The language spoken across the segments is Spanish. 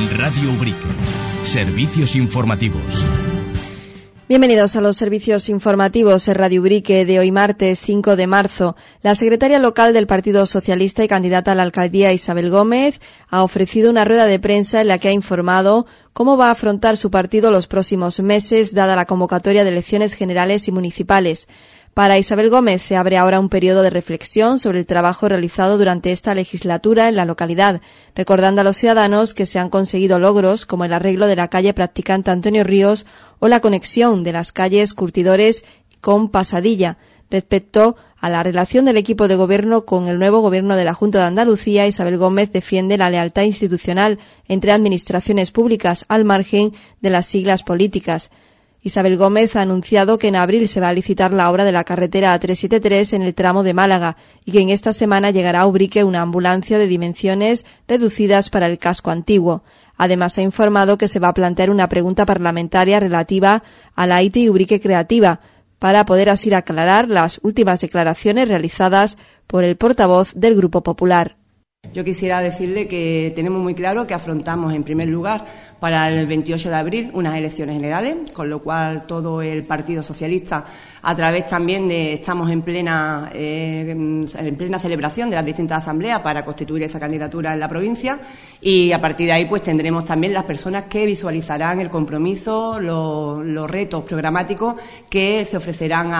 Radio Ubrique. Servicios informativos. Bienvenidos a los servicios informativos en Radio Ubrique de hoy martes 5 de marzo. La secretaria local del Partido Socialista y candidata a la alcaldía, Isabel Gómez, ha ofrecido una rueda de prensa en la que ha informado cómo va a afrontar su partido los próximos meses, dada la convocatoria de elecciones generales y municipales. Para Isabel Gómez se abre ahora un periodo de reflexión sobre el trabajo realizado durante esta legislatura en la localidad, recordando a los ciudadanos que se han conseguido logros como el arreglo de la calle Practicante Antonio Ríos o la conexión de las calles Curtidores con Pasadilla. Respecto a la relación del equipo de gobierno con el nuevo gobierno de la Junta de Andalucía, Isabel Gómez defiende la lealtad institucional entre administraciones públicas al margen de las siglas políticas. Isabel Gómez ha anunciado que en abril se va a licitar la obra de la carretera A373 en el tramo de Málaga y que en esta semana llegará a Ubrique una ambulancia de dimensiones reducidas para el casco antiguo. Además, ha informado que se va a plantear una pregunta parlamentaria relativa a la ITI Ubrique Creativa para poder así aclarar las últimas declaraciones realizadas por el portavoz del Grupo Popular. Yo quisiera decirle que tenemos muy claro que afrontamos en primer lugar para el 28 de abril unas elecciones generales, con lo cual todo el Partido Socialista, a través también de, estamos en plena celebración de las distintas asambleas para constituir esa candidatura en la provincia, y a partir de ahí pues tendremos también las personas que visualizarán el compromiso, los retos programáticos que se ofrecerán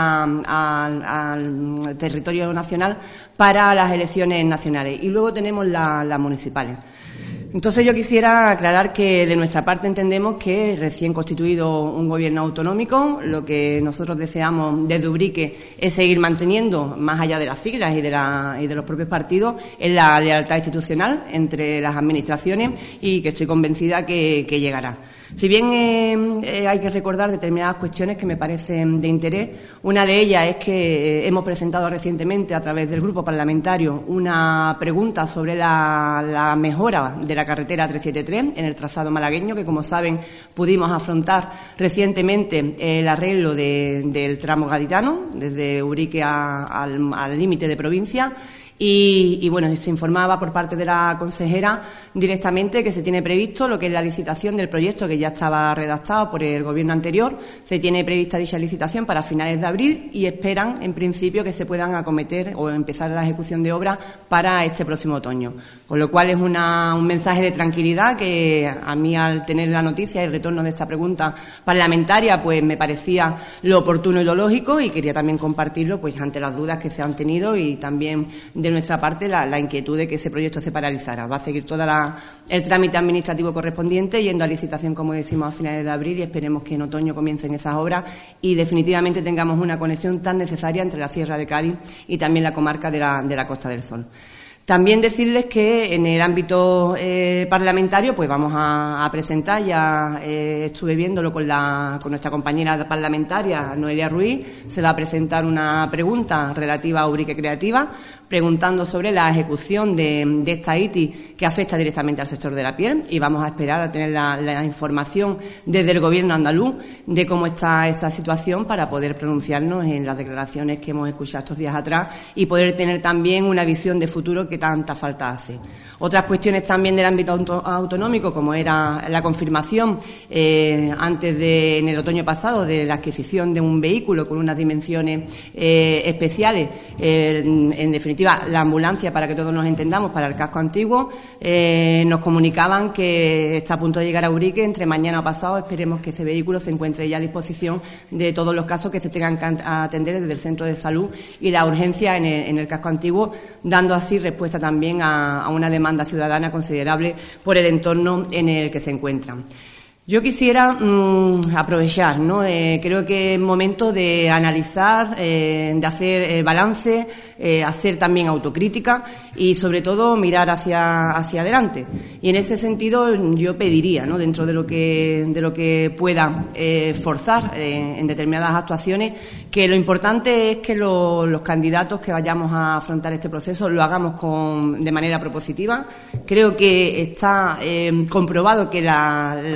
al territorio nacional para las elecciones nacionales. Y luego tenemos las municipales. Entonces yo quisiera aclarar que de nuestra parte entendemos que recién constituido un gobierno autonómico, lo que nosotros deseamos desde Ubrique es seguir manteniendo, más allá de las siglas y de los propios partidos, es la lealtad institucional entre las administraciones y que estoy convencida que llegará. Si bien hay que recordar determinadas cuestiones que me parecen de interés, una de ellas es que hemos presentado recientemente a través del grupo parlamentario una pregunta sobre la mejora de la carretera 373 en el trazado malagueño, que como saben pudimos afrontar recientemente el arreglo del tramo gaditano, desde Ubrique al límite de provincia. Y bueno, se informaba por parte de la consejera directamente que se tiene previsto lo que es la licitación del proyecto que ya estaba redactado por el gobierno anterior. Se tiene prevista dicha licitación para finales de abril y esperan, en principio, que se puedan acometer o empezar la ejecución de obras para este próximo otoño. Con lo cual es un mensaje de tranquilidad que a mí, al tener la noticia y el retorno de esta pregunta parlamentaria, pues me parecía lo oportuno y lo lógico, y quería también compartirlo pues ante las dudas que se han tenido y también de nuestra parte la inquietud de que ese proyecto se paralizara. Va a seguir todo el trámite administrativo correspondiente, yendo a licitación, como decimos, a finales de abril, y esperemos que en otoño comiencen esas obras y definitivamente tengamos una conexión tan necesaria entre la Sierra de Cádiz y también la comarca de la Costa del Sol. También decirles que en el ámbito parlamentario pues vamos a presentar, ya estuve viéndolo con nuestra compañera parlamentaria Noelia Ruiz, se va a presentar una pregunta relativa a Ubrique Creativa, preguntando sobre la ejecución de esta ITI que afecta directamente al sector de la piel, y vamos a esperar a tener la información desde el Gobierno andaluz de cómo está esta situación para poder pronunciarnos en las declaraciones que hemos escuchado estos días atrás y poder tener también una visión de futuro que tanta falta hace. Otras cuestiones también del ámbito autonómico, como era la confirmación en el otoño pasado de la adquisición de un vehículo con unas dimensiones especiales, en definitiva la ambulancia, para que todos nos entendamos, para el casco antiguo, nos comunicaban que está a punto de llegar a Ubrique entre mañana o pasado. Esperemos que ese vehículo se encuentre ya a disposición de todos los casos que se tengan que atender desde el centro de salud y la urgencia en el casco antiguo, dando así respuesta también a una demanda ciudadana considerable por el entorno en el que se encuentran. Yo quisiera aprovechar, ¿no? Creo que es momento de analizar, de hacer balance, hacer también autocrítica y sobre todo mirar hacia adelante. Y en ese sentido yo pediría, ¿no?, dentro de lo que pueda forzar en determinadas actuaciones, que lo importante es que los candidatos que vayamos a afrontar este proceso lo hagamos de manera propositiva. Creo que está comprobado que el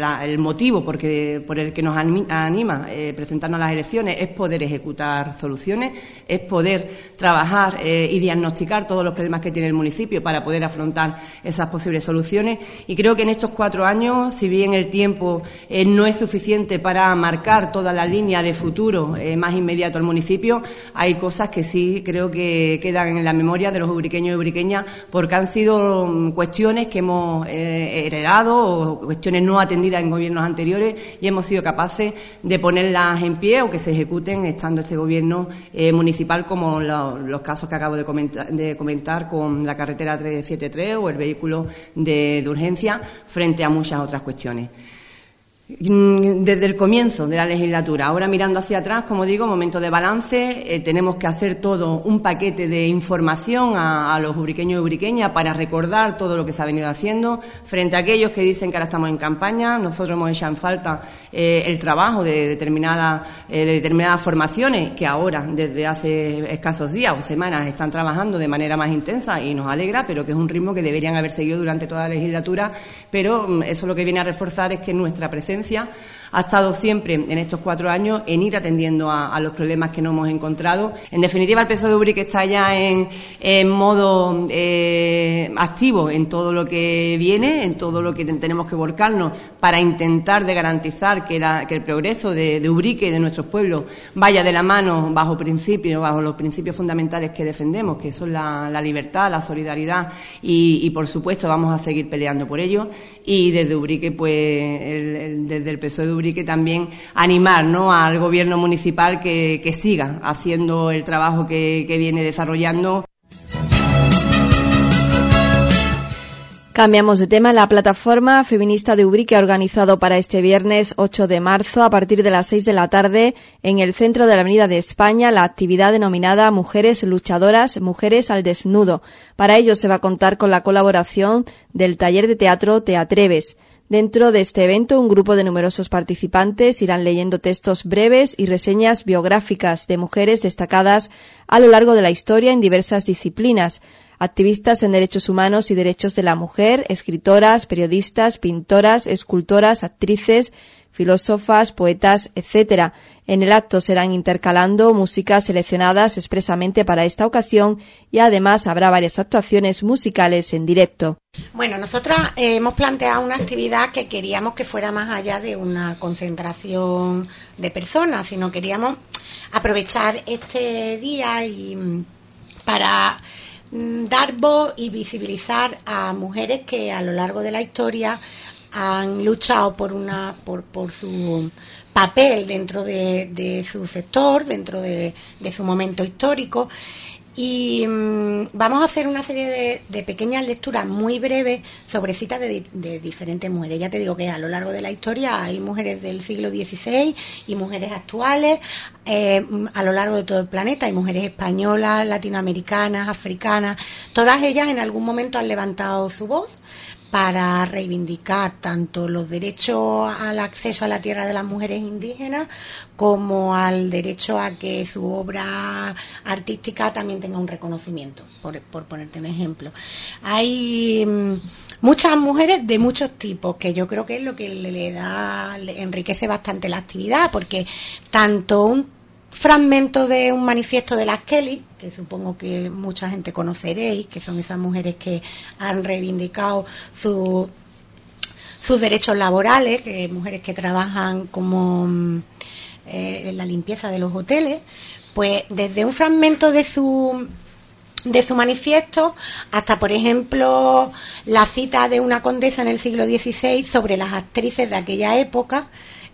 motivo por el que nos anima presentarnos a las elecciones es poder ejecutar soluciones, es poder trabajar y diagnosticar todos los problemas que tiene el municipio para poder afrontar esas posibles soluciones. Y creo que en estos 4 años, si bien el tiempo no es suficiente para marcar toda la línea de futuro más inmediato al municipio, hay cosas que sí creo que quedan en la memoria de los ubriqueños y ubriqueñas, porque han sido cuestiones que hemos heredado o cuestiones no atendidas en gobiernos anteriores y hemos sido capaces de ponerlas en pie o que se ejecuten estando este gobierno municipal, como los casos que acabo de comentar con la carretera 373 o el vehículo de urgencia, frente a muchas otras cuestiones. Desde el comienzo de la legislatura, ahora mirando hacia atrás, como digo, momento de balance, tenemos que hacer todo un paquete de información a los ubriqueños y ubriqueñas para recordar todo lo que se ha venido haciendo. Frente a aquellos que dicen que ahora estamos en campaña, nosotros hemos hecho en falta el trabajo de determinadas formaciones que ahora, desde hace escasos días o semanas, están trabajando de manera más intensa y nos alegra, pero que es un ritmo que deberían haber seguido durante toda la legislatura. Pero eso lo que viene a reforzar es que nuestra presencia ha estado siempre en estos 4 años en ir atendiendo a los problemas que nos hemos encontrado. En definitiva, el PSOE de Ubrique está ya en modo activo en todo lo que viene, en todo lo que tenemos que volcarnos para intentar de garantizar que el progreso de Ubrique y de nuestros pueblos vaya de la mano bajo los principios fundamentales que defendemos, que son la libertad, la solidaridad y por supuesto vamos a seguir peleando por ello. Y desde Ubrique, pues desde el PSOE de Ubrique también animar, ¿no?, al gobierno municipal que siga haciendo el trabajo que viene desarrollando. Cambiamos de tema. La plataforma feminista de Ubrique ha organizado para este viernes 8 de marzo, a partir de las 6 de la tarde, en el centro de la Avenida de España, la actividad denominada Mujeres Luchadoras, Mujeres al Desnudo. Para ello se va a contar con la colaboración del taller de teatro Te Atreves. Dentro de este evento, un grupo de numerosos participantes irán leyendo textos breves y reseñas biográficas de mujeres destacadas a lo largo de la historia en diversas disciplinas. Activistas en derechos humanos y derechos de la mujer, escritoras, periodistas, pintoras, escultoras, actrices, filósofas, poetas, etc. En el acto serán intercalando músicas seleccionadas expresamente para esta ocasión y además habrá varias actuaciones musicales en directo. Bueno, nosotras hemos planteado una actividad que queríamos que fuera más allá de una concentración de personas, sino queríamos aprovechar este día y para dar voz y visibilizar a mujeres que a lo largo de la historia han luchado por su papel dentro de su sector, dentro de su momento histórico. Y vamos a hacer una serie de pequeñas lecturas muy breves sobre citas de diferentes mujeres. Ya te digo que a lo largo de la historia hay mujeres del siglo XVI y mujeres actuales. A lo largo de todo el planeta hay mujeres españolas, latinoamericanas, africanas. Todas ellas en algún momento han levantado su voz para reivindicar tanto los derechos al acceso a la tierra de las mujeres indígenas como al derecho a que su obra artística también tenga un reconocimiento, por ponerte un ejemplo. Hay muchas mujeres de muchos tipos, que yo creo que es lo que le enriquece bastante la actividad, porque tanto un fragmento de un manifiesto de las Kelly, que supongo que mucha gente conoceréis, que son esas mujeres que han reivindicado sus derechos laborales, que mujeres que trabajan como en la limpieza de los hoteles, pues desde un fragmento de su manifiesto hasta, por ejemplo, la cita de una condesa en el siglo XVI sobre las actrices de aquella época,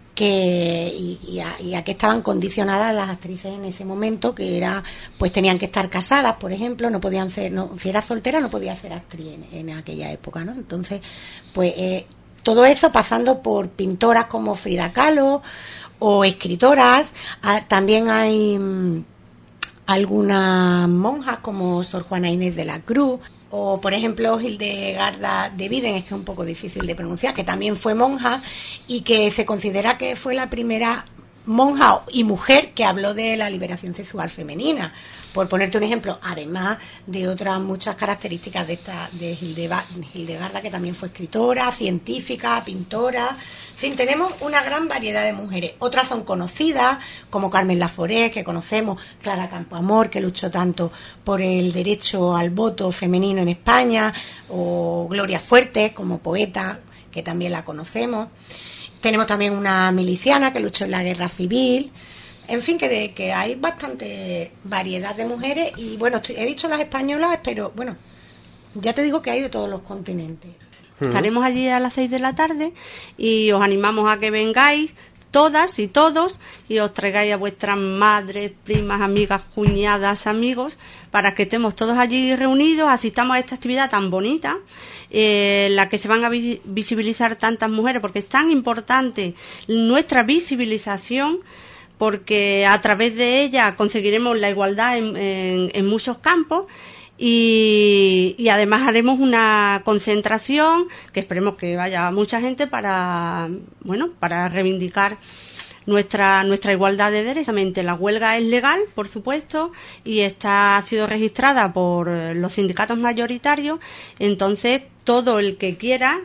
y a qué estaban condicionadas las actrices en ese momento, que era, pues tenían que estar casadas, por ejemplo, no podían ser, si era soltera no podía ser actriz en aquella época, ¿no? Entonces, pues todo eso pasando por pintoras como Frida Kahlo o escritoras. También hay algunas monjas como Sor Juana Inés de la Cruz, o por ejemplo Hildegarda de Bingen, es que es un poco difícil de pronunciar, que también fue monja y que se considera que fue la primera monja y mujer que habló de la liberación sexual femenina, por ponerte un ejemplo, además de otras muchas características de Hildegarda, que también fue escritora, científica, pintora. En fin, tenemos una gran variedad de mujeres. Otras son conocidas, como Carmen Laforet, que conocemos, Clara Campoamor, que luchó tanto por el derecho al voto femenino en España, o Gloria Fuertes, como poeta, que también la conocemos. Tenemos también una miliciana que luchó en la guerra civil. En fin, que hay bastante variedad de mujeres. Y bueno, he dicho las españolas, pero bueno, ya te digo que hay de todos los continentes. Estaremos allí a las 6 de la tarde y os animamos a que vengáis todas y todos y os traigáis a vuestras madres, primas, amigas, cuñadas, amigos, para que estemos todos allí reunidos, asistamos a esta actividad tan bonita, en la que se van a visibilizar tantas mujeres, porque es tan importante nuestra visibilización, porque a través de ella conseguiremos la igualdad en muchos campos. Y además haremos una concentración que esperemos que vaya mucha gente para reivindicar nuestra igualdad de derechos. La huelga es legal, por supuesto, y ha sido registrada por los sindicatos mayoritarios. Entonces todo el que quiera,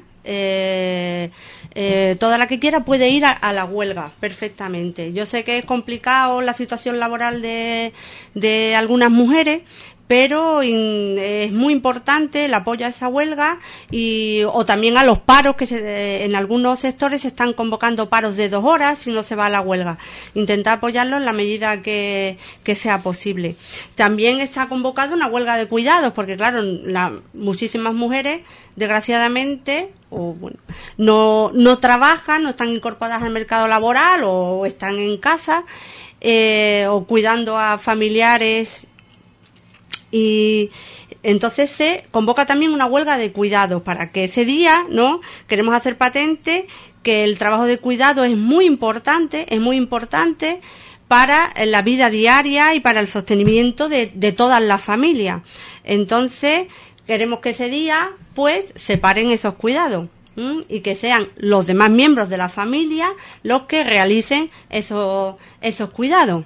toda la que quiera puede ir a la huelga perfectamente. Yo sé que es complicado la situación laboral de algunas mujeres, pero es muy importante el apoyo a esa huelga o también a los paros que en algunos sectores se están convocando paros de 2 horas si no se va a la huelga. Intentar apoyarlos en la medida que sea posible. También está convocada una huelga de cuidados, porque claro, muchísimas mujeres, desgraciadamente, no trabajan, no están incorporadas al mercado laboral o están en casa o cuidando a familiares. Y entonces se convoca también una huelga de cuidados para que ese día, ¿no? Queremos hacer patente que el trabajo de cuidado es muy importante para la vida diaria y para el sostenimiento de todas las familias. Entonces, queremos que ese día, pues, separen esos cuidados y que sean los demás miembros de la familia los que realicen esos cuidados.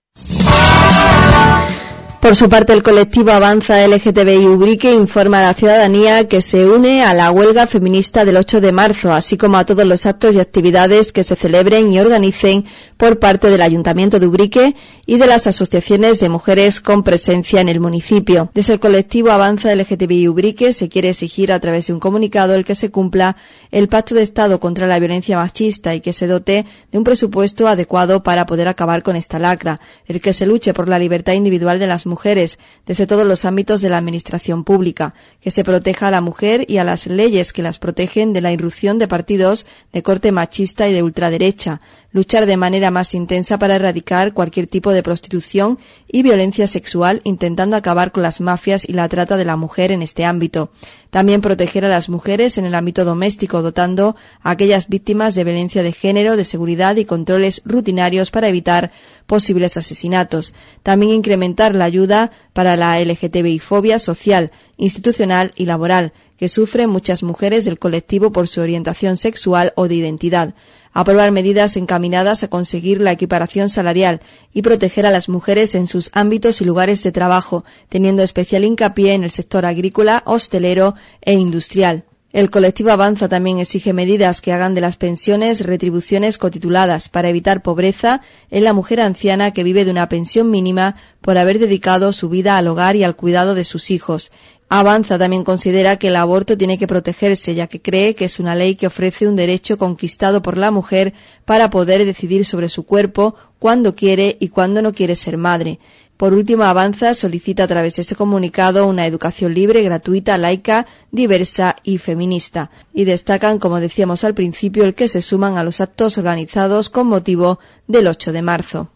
Por su parte, el colectivo Avanza LGTBI Ubrique informa a la ciudadanía que se une a la huelga feminista del 8 de marzo, así como a todos los actos y actividades que se celebren y organicen por parte del Ayuntamiento de Ubrique y de las asociaciones de mujeres con presencia en el municipio. Desde el colectivo Avanza LGTBI Ubrique se quiere exigir a través de un comunicado el que se cumpla el Pacto de Estado contra la violencia machista y que se dote de un presupuesto adecuado para poder acabar con esta lacra, el que se luche por la libertad individual de las mujeres desde todos los ámbitos de la administración pública, que se proteja a la mujer y a las leyes que las protegen de la irrupción de partidos de corte machista y de ultraderecha, luchar de manera más intensa para erradicar cualquier tipo de prostitución y violencia sexual, intentando acabar con las mafias y la trata de la mujer en este ámbito. También proteger a las mujeres en el ámbito doméstico, dotando a aquellas víctimas de violencia de género, de seguridad y controles rutinarios para evitar posibles asesinatos. También incrementar la ayuda para la LGTBI-fobia social, institucional y laboral, que sufren muchas mujeres del colectivo por su orientación sexual o de identidad. Aprobar medidas encaminadas a conseguir la equiparación salarial y proteger a las mujeres en sus ámbitos y lugares de trabajo, teniendo especial hincapié en el sector agrícola, hostelero e industrial. El colectivo Avanza también exige medidas que hagan de las pensiones retribuciones cotituladas para evitar pobreza en la mujer anciana que vive de una pensión mínima por haber dedicado su vida al hogar y al cuidado de sus hijos. Avanza también considera que el aborto tiene que protegerse, ya que cree que es una ley que ofrece un derecho conquistado por la mujer para poder decidir sobre su cuerpo, cuándo quiere y cuándo no quiere ser madre. Por último, Avanza solicita a través de este comunicado una educación libre, gratuita, laica, diversa y feminista. Y destacan, como decíamos al principio, el que se suman a los actos organizados con motivo del 8 de marzo.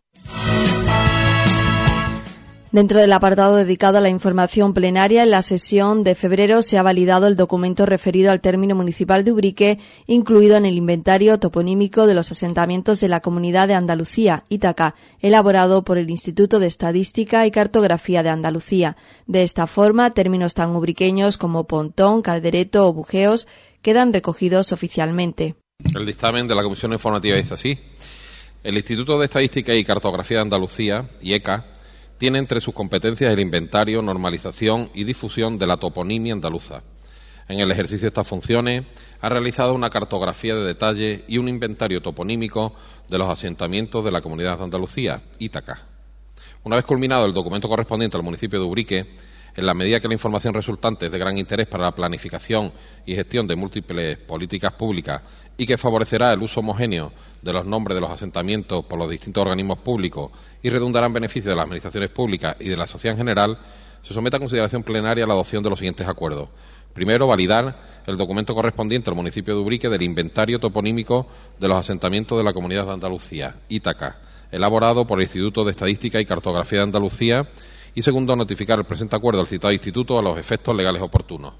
Dentro del apartado dedicado a la información plenaria, en la sesión de febrero se ha validado el documento referido al término municipal de Ubrique, incluido en el inventario toponímico de los asentamientos de la Comunidad de Andalucía, Ítaca, elaborado por el Instituto de Estadística y Cartografía de Andalucía. De esta forma, términos tan ubriqueños como Pontón, Caldereto o Bujeos quedan recogidos oficialmente. El dictamen de la Comisión Informativa dice así. El Instituto de Estadística y Cartografía de Andalucía, IECA, tiene entre sus competencias el inventario, normalización y difusión de la toponimia andaluza. En el ejercicio de estas funciones ha realizado una cartografía de detalle y un inventario toponímico de los asentamientos de la Comunidad de Andalucía, Ítaca. Una vez culminado el documento correspondiente al municipio de Ubrique, en la medida que la información resultante es de gran interés para la planificación y gestión de múltiples políticas públicas y que favorecerá el uso homogéneo de los nombres de los asentamientos por los distintos organismos públicos y redundará en beneficio de las administraciones públicas y de la sociedad en general, se somete a consideración plenaria la adopción de los siguientes acuerdos. Primero, validar el documento correspondiente al municipio de Ubrique del inventario toponímico de los asentamientos de la Comunidad de Andalucía, Ítaca, elaborado por el Instituto de Estadística y Cartografía de Andalucía. Y segundo, notificar el presente acuerdo al citado instituto a los efectos legales oportunos.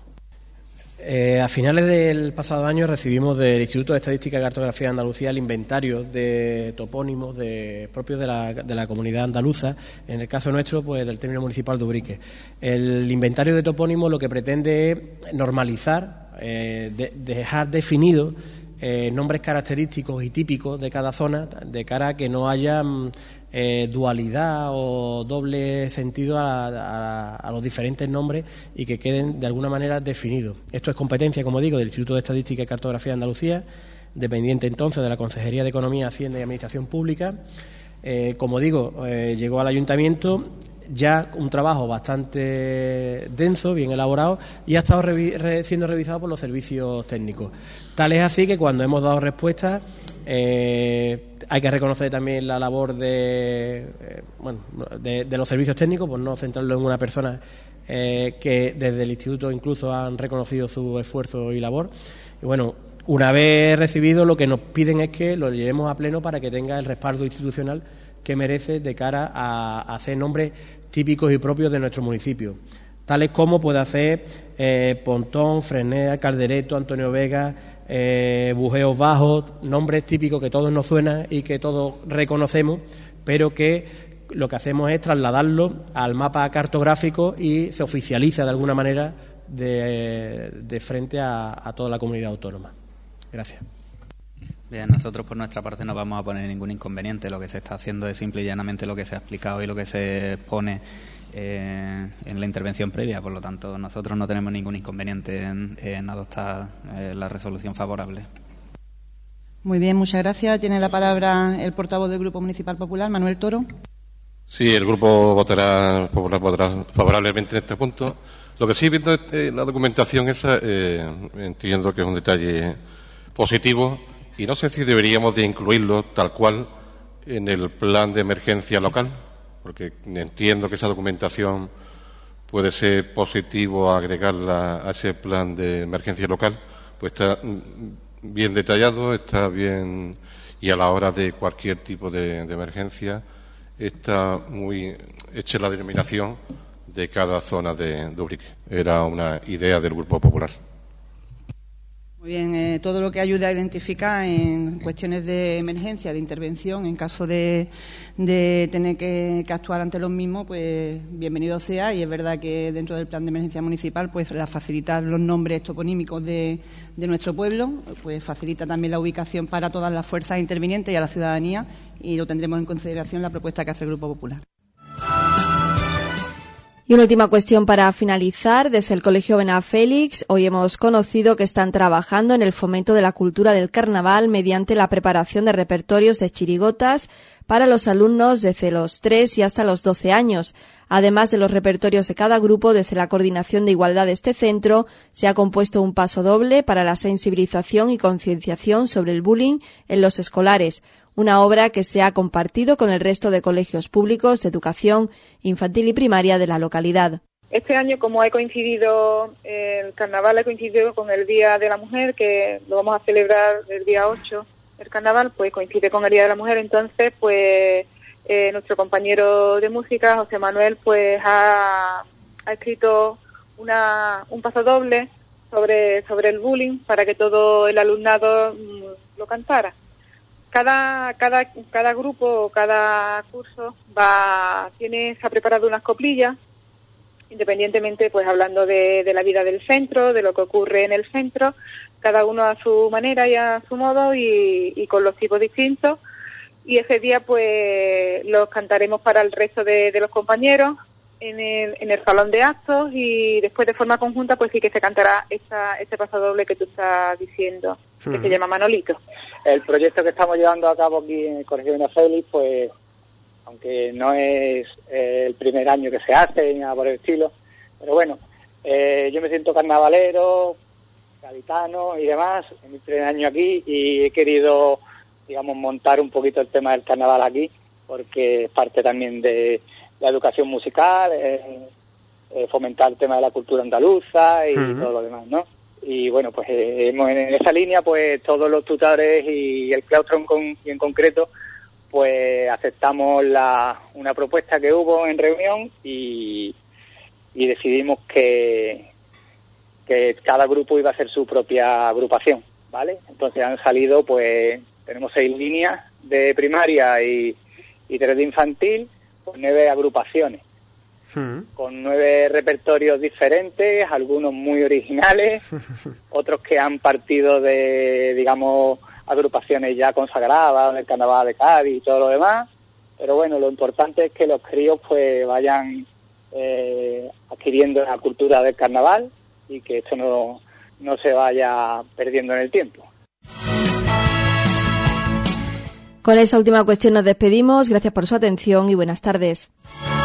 A finales del pasado año recibimos del Instituto de Estadística y Cartografía de Andalucía el inventario de topónimos propios de la comunidad andaluza, en el caso nuestro, pues del término municipal de Ubrique. El inventario de topónimos lo que pretende es normalizar, dejar definidos nombres característicos y típicos de cada zona, de cara a que no haya dualidad o doble sentido a los diferentes nombres y que queden de alguna manera definidos. Esto es competencia, como digo, del Instituto de Estadística y Cartografía de Andalucía, dependiente entonces de la Consejería de Economía, Hacienda y Administración Pública. Como digo, llegó al Ayuntamiento ya un trabajo bastante denso, bien elaborado, y ha estado siendo revisado por los servicios técnicos. Tal es así que cuando hemos dado respuesta, hay que reconocer también la labor de los servicios técnicos, por no centrarlo en una persona que desde el Instituto incluso han reconocido su esfuerzo y labor. Y bueno, una vez recibido, lo que nos piden es que lo llevemos a pleno para que tenga el respaldo institucional que merece de cara a hacer nombres típicos y propios de nuestro municipio, tales como puede hacer Pontón, Fresneda, Caldereto, Antonio Vega, Bujeos Bajos, nombres típicos que todos nos suenan y que todos reconocemos, pero que lo que hacemos es trasladarlo al mapa cartográfico y se oficializa de alguna manera de frente a toda la comunidad autónoma. Gracias. Bien, nosotros por nuestra parte no vamos a poner ningún inconveniente. Lo que se está haciendo es simple y llanamente lo que se ha explicado y lo que se pone en la intervención previa. Por lo tanto, nosotros no tenemos ningún inconveniente en adoptar la resolución favorable. Muy bien, muchas gracias. Tiene la palabra el portavoz del Grupo Municipal Popular, Manuel Toro. Sí, el Grupo Popular votará favorablemente en este punto. Lo que sí, viendo la documentación esa, entiendo que es un detalle positivo. Y no sé si deberíamos de incluirlo tal cual en el plan de emergencia local, porque entiendo que esa documentación puede ser positivo agregarla a ese plan de emergencia local, pues está bien detallado, está bien, y a la hora de cualquier tipo de emergencia está muy hecha la denominación de cada zona de Ubrique. Era una idea del Grupo Popular. Muy bien, todo lo que ayude a identificar en cuestiones de emergencia, de intervención, en caso de tener que actuar ante los mismos, pues bienvenido sea. Y es verdad que dentro del plan de emergencia municipal, pues la facilitar los nombres toponímicos de nuestro pueblo, pues facilita también la ubicación para todas las fuerzas intervinientes y a la ciudadanía, y lo tendremos en consideración la propuesta que hace el Grupo Popular. Y una última cuestión para finalizar. Desde el Colegio Benafélix, hoy hemos conocido que están trabajando en el fomento de la cultura del carnaval mediante la preparación de repertorios de chirigotas para los alumnos desde los 3 y hasta los 12 años. Además de los repertorios de cada grupo, desde la Coordinación de Igualdad de este centro se ha compuesto un paso doble para la sensibilización y concienciación sobre el bullying en los escolares. Una obra que se ha compartido con el resto de colegios públicos de educación infantil y primaria de la localidad. Este año, como ha coincidido el carnaval, ha coincidido con el Día de la Mujer, que lo vamos a celebrar el día 8, el carnaval, pues coincide con el Día de la Mujer. Entonces, pues nuestro compañero de música, José Manuel, pues ha escrito un pasodoble sobre el bullying para que todo el alumnado lo cantara. Cada grupo, cada curso se ha preparado unas coplillas, independientemente, pues hablando de la vida del centro, de lo que ocurre en el centro, cada uno a su manera y a su modo y con los tipos distintos. y ese día pues los cantaremos para el resto de los compañeros en el salón de actos, y después de forma conjunta pues sí que se cantará este pasodoble que tú estás diciendo, que se llama Manolito. El proyecto que estamos llevando a cabo aquí en el Colegio Vina Félix, pues aunque no es el primer año que se hace ni nada por el estilo, pero bueno, yo me siento carnavalero, gaditano y demás, es mi primer año aquí y he querido, digamos, montar un poquito el tema del carnaval aquí, porque es parte también de la educación musical, fomentar el tema de la cultura andaluza y todo lo demás, ¿no? Y bueno, pues en esa línea, pues todos los tutores y el claustro en concreto, pues aceptamos una propuesta que hubo en reunión y decidimos que cada grupo iba a hacer su propia agrupación, ¿vale? Entonces han salido, pues tenemos 6 líneas de primaria y 3 de infantil, pues 9 agrupaciones, con 9 repertorios diferentes, algunos muy originales, otros que han partido de, digamos, agrupaciones ya consagradas, del Carnaval de Cádiz y todo lo demás, pero bueno, lo importante es que los críos pues vayan adquiriendo la cultura del carnaval y que esto no se vaya perdiendo en el tiempo. Con esta última cuestión nos despedimos. Gracias por su atención y buenas tardes.